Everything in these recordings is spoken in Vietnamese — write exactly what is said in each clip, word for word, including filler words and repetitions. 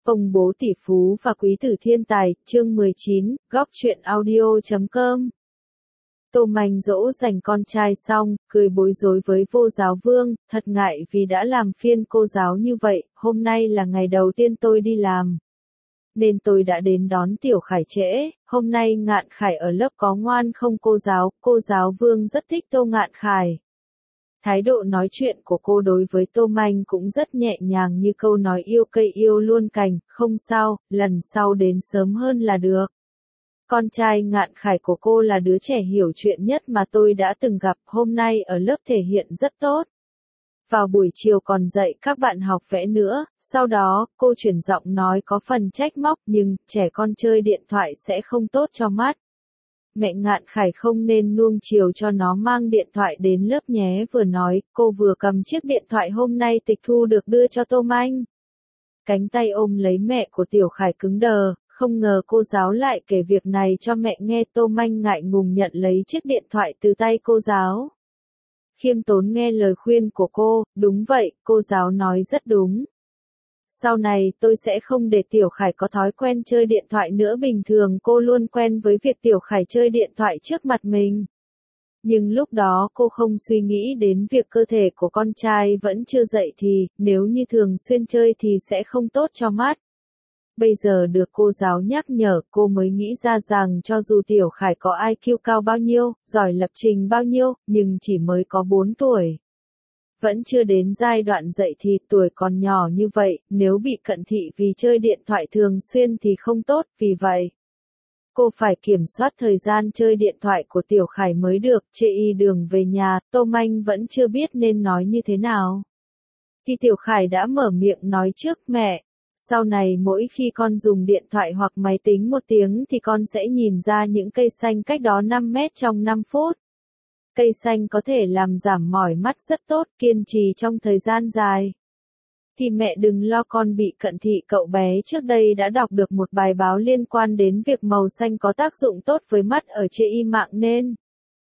Công bố tỷ phú và quý tử thiên tài, chương mười chín, góc truyện audio chấm com. Tô Manh dỗ dành con trai xong, cười bối rối với vô giáo vương, thật ngại vì đã làm phiên cô giáo như vậy, hôm nay là ngày đầu tiên tôi đi làm. Nên tôi đã đến đón Tiểu Khải trễ, hôm nay Ngạn Khải ở lớp có ngoan không cô giáo, cô giáo vương rất thích Tô Ngạn Khải. Thái độ nói chuyện của cô đối với Tô Manh cũng rất nhẹ nhàng như câu nói yêu cây yêu luôn cành, không sao, lần sau đến sớm hơn là được. Con trai Ngạn Khải của cô là đứa trẻ hiểu chuyện nhất mà tôi đã từng gặp, hôm nay ở lớp thể hiện rất tốt. Vào buổi chiều còn dạy các bạn học vẽ nữa, sau đó, cô chuyển giọng nói có phần trách móc nhưng, trẻ con chơi điện thoại sẽ không tốt cho mắt. Mẹ Ngạn Khải không nên nuông chiều cho nó mang điện thoại đến lớp nhé, vừa nói, cô vừa cầm chiếc điện thoại hôm nay tịch thu được đưa cho Tô Manh. Cánh tay ôm lấy mẹ của Tiểu Khải cứng đờ, không ngờ cô giáo lại kể việc này cho mẹ nghe. Tô Manh ngại ngùng nhận lấy chiếc điện thoại từ tay cô giáo. Khiêm tốn nghe lời khuyên của cô, đúng vậy, cô giáo nói rất đúng. Sau này tôi sẽ không để Tiểu Khải có thói quen chơi điện thoại nữa, bình thường cô luôn quen với việc Tiểu Khải chơi điện thoại trước mặt mình. Nhưng lúc đó cô không suy nghĩ đến việc cơ thể của con trai vẫn chưa dậy thì, nếu như thường xuyên chơi thì sẽ không tốt cho mắt. Bây giờ được cô giáo nhắc nhở, cô mới nghĩ ra rằng cho dù Tiểu Khải có i kiu cao bao nhiêu, giỏi lập trình bao nhiêu, nhưng chỉ mới có bốn tuổi. Vẫn chưa đến giai đoạn dậy thì, tuổi còn nhỏ như vậy, nếu bị cận thị vì chơi điện thoại thường xuyên thì không tốt, vì vậy cô phải kiểm soát thời gian chơi điện thoại của Tiểu Khải mới được. Trên đường về nhà, Tô Manh vẫn chưa biết nên nói như thế nào. Thì Tiểu Khải đã mở miệng nói trước, mẹ, sau này mỗi khi con dùng điện thoại hoặc máy tính một tiếng thì con sẽ nhìn ra những cây xanh cách đó năm mét trong năm phút. Cây xanh có thể làm giảm mỏi mắt rất tốt, kiên trì trong thời gian dài. Thì mẹ đừng lo con bị cận thị, cậu bé trước đây đã đọc được một bài báo liên quan đến việc màu xanh có tác dụng tốt với mắt ở trên mạng nên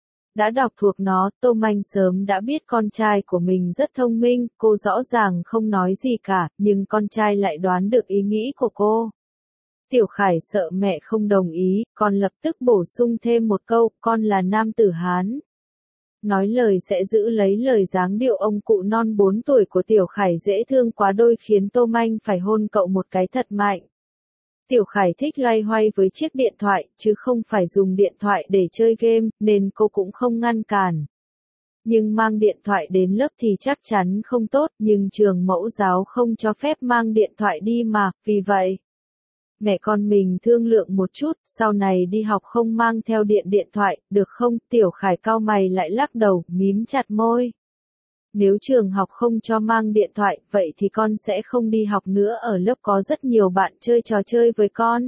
đã đọc thuộc nó. Tô Manh sớm đã biết con trai của mình rất thông minh, cô rõ ràng không nói gì cả, nhưng con trai lại đoán được ý nghĩ của cô. Tiểu Khải sợ mẹ không đồng ý, con lập tức bổ sung thêm một câu, con là nam tử Hán. Nói lời sẽ giữ lấy lời, dáng điệu ông cụ non bốn tuổi của Tiểu Khải dễ thương quá đôi khiến Tô Manh phải hôn cậu một cái thật mạnh. Tiểu Khải thích loay hoay với chiếc điện thoại, chứ không phải dùng điện thoại để chơi game, nên cô cũng không ngăn cản. Nhưng mang điện thoại đến lớp thì chắc chắn không tốt, nhưng trường mẫu giáo không cho phép mang điện thoại đi mà, vì vậy mẹ con mình thương lượng một chút, sau này đi học không mang theo điện điện thoại, được không? Tiểu Khải cau mày lại lắc đầu, mím chặt môi. Nếu trường học không cho mang điện thoại, vậy thì con sẽ không đi học nữa, ở lớp có rất nhiều bạn chơi trò chơi với con.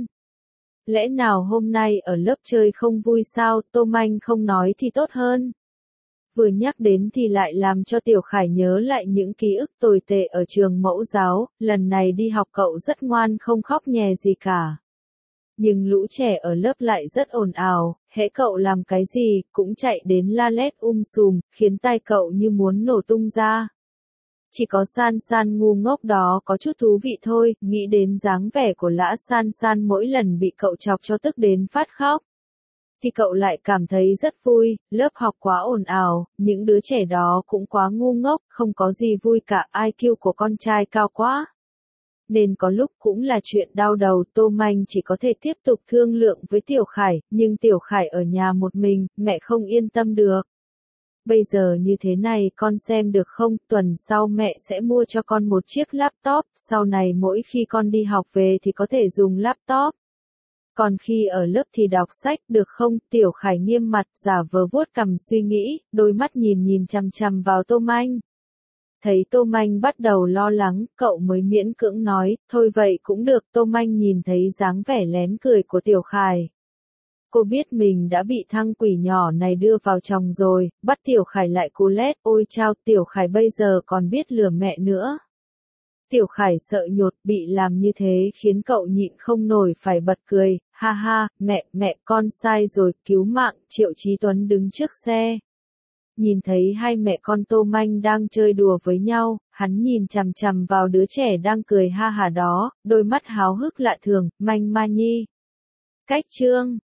Lẽ nào hôm nay ở lớp chơi không vui sao? Tô Manh không nói thì tốt hơn. Vừa nhắc đến thì lại làm cho Tiểu Khải nhớ lại những ký ức tồi tệ ở trường mẫu giáo, lần này đi học cậu rất ngoan không khóc nhè gì cả. Nhưng lũ trẻ ở lớp lại rất ồn ào, hễ cậu làm cái gì, cũng chạy đến la lét um sùm, khiến tai cậu như muốn nổ tung ra. Chỉ có San San ngu ngốc đó có chút thú vị thôi, nghĩ đến dáng vẻ của Lã San San mỗi lần bị cậu chọc cho tức đến phát khóc. Thì cậu lại cảm thấy rất vui, lớp học quá ồn ào, những đứa trẻ đó cũng quá ngu ngốc, không có gì vui cả, i kiu của con trai cao quá. Nên có lúc cũng là chuyện đau đầu. Tô Manh chỉ có thể tiếp tục thương lượng với Tiểu Khải, nhưng Tiểu Khải ở nhà một mình, mẹ không yên tâm được. Bây giờ như thế này con xem được không, tuần sau mẹ sẽ mua cho con một chiếc laptop, sau này mỗi khi con đi học về thì có thể dùng laptop. Còn khi ở lớp thì đọc sách, được không? Tiểu Khải nghiêm mặt, giả vờ vuốt cằm suy nghĩ, đôi mắt nhìn nhìn chằm chằm vào Tô Manh. Thấy Tô Manh bắt đầu lo lắng, cậu mới miễn cưỡng nói, thôi vậy cũng được. Tô Manh nhìn thấy dáng vẻ lén cười của Tiểu Khải. Cô biết mình đã bị thằng quỷ nhỏ này đưa vào chồng rồi, bắt Tiểu Khải lại cú lét, ôi chao, Tiểu Khải bây giờ còn biết lừa mẹ nữa. Tiểu Khải sợ nhột, bị làm như thế khiến cậu nhịn không nổi phải bật cười, ha ha, mẹ, mẹ, con sai rồi, cứu mạng. Triệu Chí Tuấn đứng trước xe. Nhìn thấy hai mẹ con Tô Manh đang chơi đùa với nhau, hắn nhìn chằm chằm vào đứa trẻ đang cười ha hả đó, đôi mắt háo hức lạ thường, Manh Ma Nhi. Cách chương